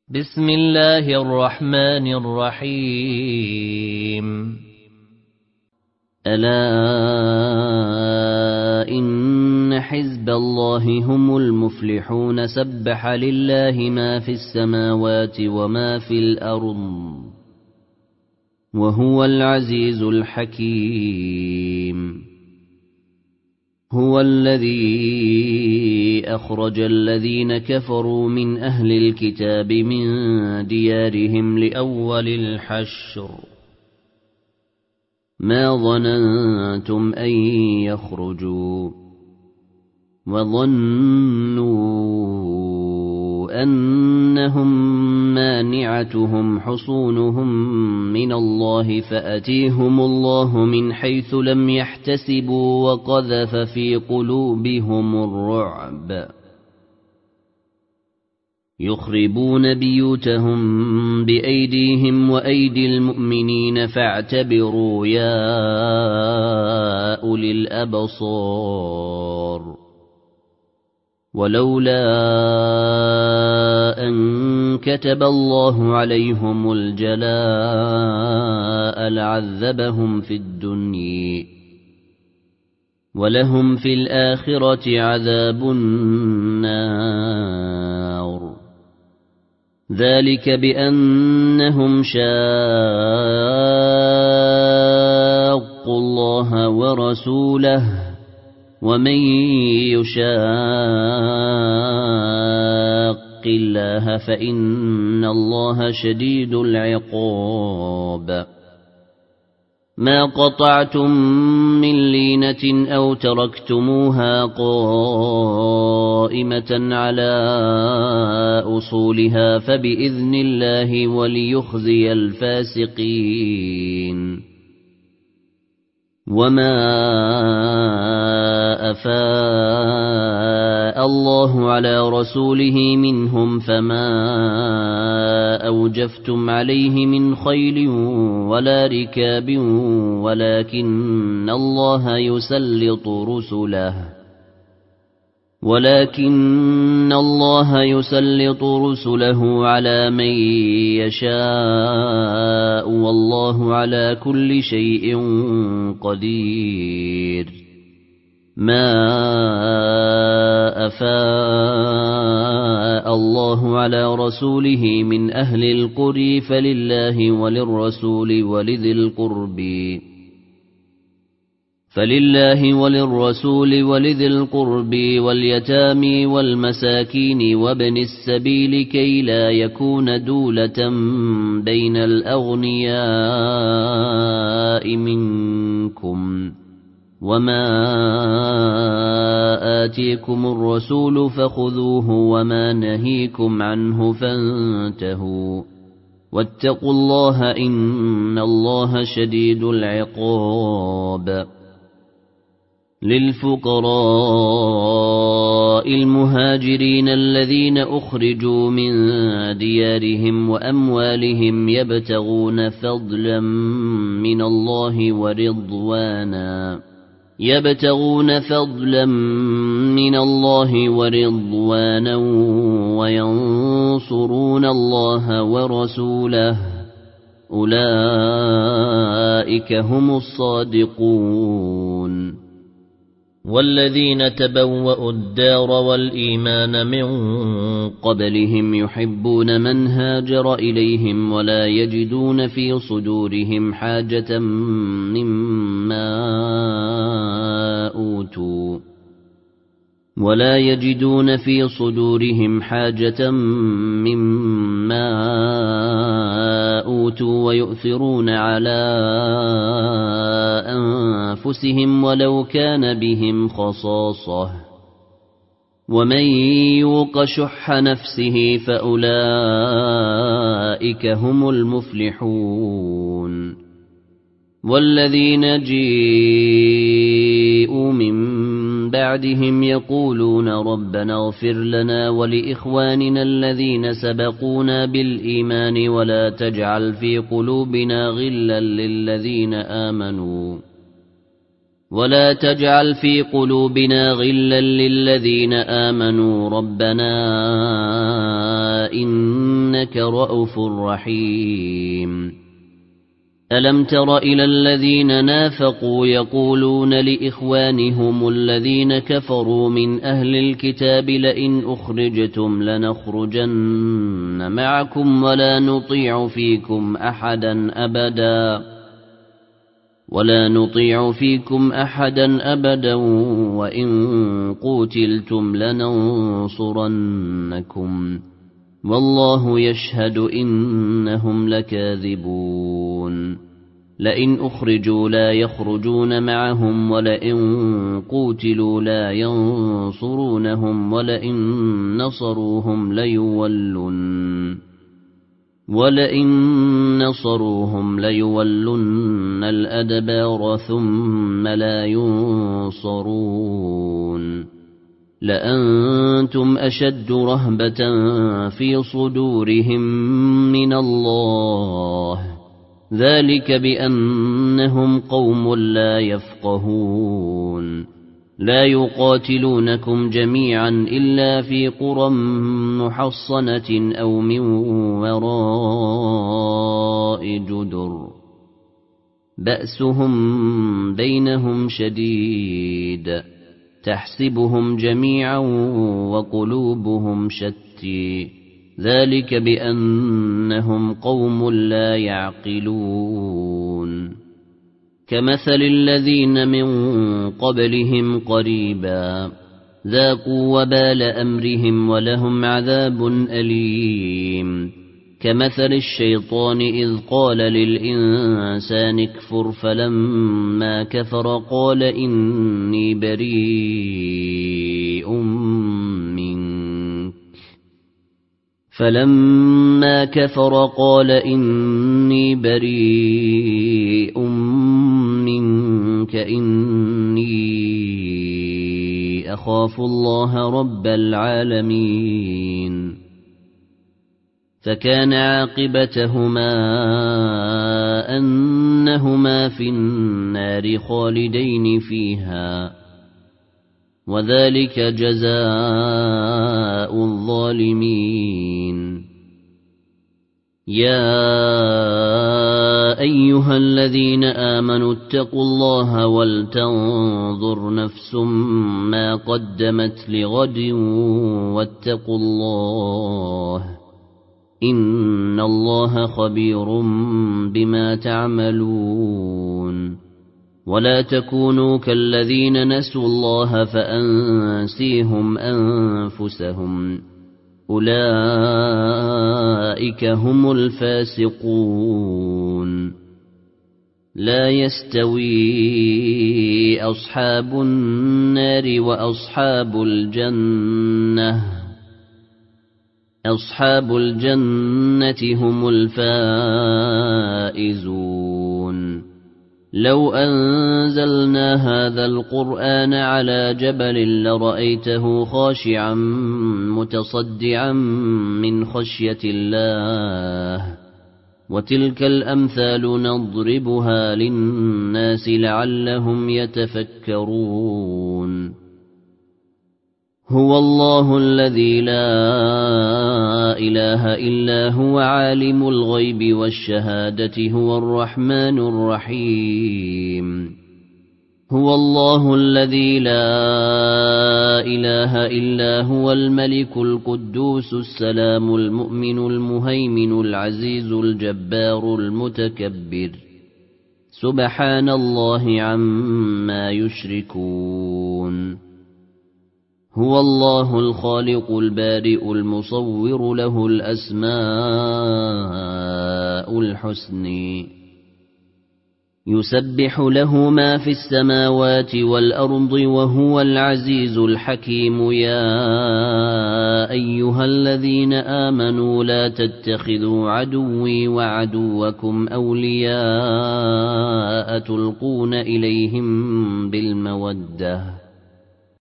بسم الله الرحمن الرحيم. ألا إن حزب الله هم المفلحون. سبح لله ما في السماوات وما في الأرض وهو العزيز الحكيم. هو الذي أخرج الذين كفروا من أهل الكتاب من ديارهم لأول الحشر ما ظننتم أن يخرجوا وظنوا أنهم مانعتهم حصونهم من الله فأتيهم الله من حيث لم يحتسبوا وقذف في قلوبهم الرعب يخربون بيوتهم بأيديهم وأيدي المؤمنين فاعتبروا يا أولي الأبصار. ولولا أن كتب الله عليهم الجلاء لعذبهم في الدنيا ولهم في الآخرة عذاب النار. ذلك بأنهم شاقوا الله ورسوله ومن يشاق الله فإن الله شديد العقاب. ما قطعتم من لينة أو تركتموها قائمة على أصولها فبإذن الله وليخزي الفاسقين. وما أفاء الله على رسوله منهم فما أوجفتم عليه من خيل ولا ركاب ولكن الله يسلط رسله على من يشاء والله على كل شيء قدير. ما أفاء الله على رسوله من أهل القرى فلله وللرسول ولذي القرب واليتامى والمساكين وابن السبيل كي لا يكون دولة بين الأغنياء منكم. وما آتيكم الرسول فخذوه وما نهيكم عنه فانتهوا واتقوا الله إن الله شديد العقاب. للفقراء المهاجرين الذين أخرجوا من ديارهم وأموالهم يبتغون فضلا من الله ورضوانا وينصرون الله ورسوله أولئك هم الصادقون. والذين تبوأوا الدار والإيمان من قبلهم يحبون من هاجر إليهم ولا يجدون في صدورهم حاجة مما أوتوا ويؤثرون على أنفسهم ولو كان بهم خصاصة ومن يوق شح نفسه فأولئك هم المفلحون. والذين جاءوا من بعدهم يقولون ربنا اغفر لنا ولإخواننا الذين سبقونا بالإيمان ولا تجعل في قلوبنا غلا للذين آمنوا ربنا إنك إنك رءوف رحيم ألم تر إلى الذين نافقوا يقولون لإخوانهم الذين كفروا من أهل الكتاب لئن أخرجتم لنخرجن معكم ولا نطيع فيكم أحدا أبدا وإن قوتلتم لننصرنكم والله يشهد إنهم لكاذبون لئن أخرجوا لا يخرجون معهم ولئن قوتلوا لا ينصرونهم ولئن نصروهم ليولن الأدبار ثم لا ينصرون لأنتم أشد رهبة في صدورهم من الله ذلك بأنهم قوم لا يفقهون لا يقاتلونكم جميعا إلا في قرى محصنة أو من وراء جدر بأسهم بينهم شديد تحسبهم جميعا وقلوبهم شتى ذلك بأنهم قوم لا يعقلون كمثل الذين من قبلهم قريبا ذاقوا وبال أمرهم ولهم عذاب أليم كمثل الشيطان إذ قال للإنسان اكفر فلما كفر قال إني بريء منك إني أخاف الله رب العالمين فكان عاقبتهما أنهما في النار خالدين فيها وذلك جزاء الظالمين يا أيها الذين آمنوا اتقوا الله ولتنظر نفس ما قدمت لغد واتقوا الله إن الله خبير بما تعملون ولا تكونوا كالذين نسوا الله فأنسيهم أنفسهم أولئك هم الفاسقون لا يستوي أصحاب النار وأصحاب الجنة هم الفائزون لو أنزلنا هذا القرآن على جبل لرأيته خاشعا متصدعا من خشية الله وتلك الأمثال نضربها للناس لعلهم يتفكرون هو الله الذي لا إله إلا هو عالم الغيب والشهادة هو الرحمن الرحيم هو الله الذي لا إله إلا هو الملك القدوس السلام المؤمن المهيمن العزيز الجبار المتكبر سبحان الله عما يشركون هو الله الخالق البارئ المصور له الأسماء الحسنى يسبح له ما في السماوات والأرض وهو العزيز الحكيم يا أيها الذين آمنوا لا تتخذوا عدوي وعدوكم أولياء تلقون إليهم بالمودة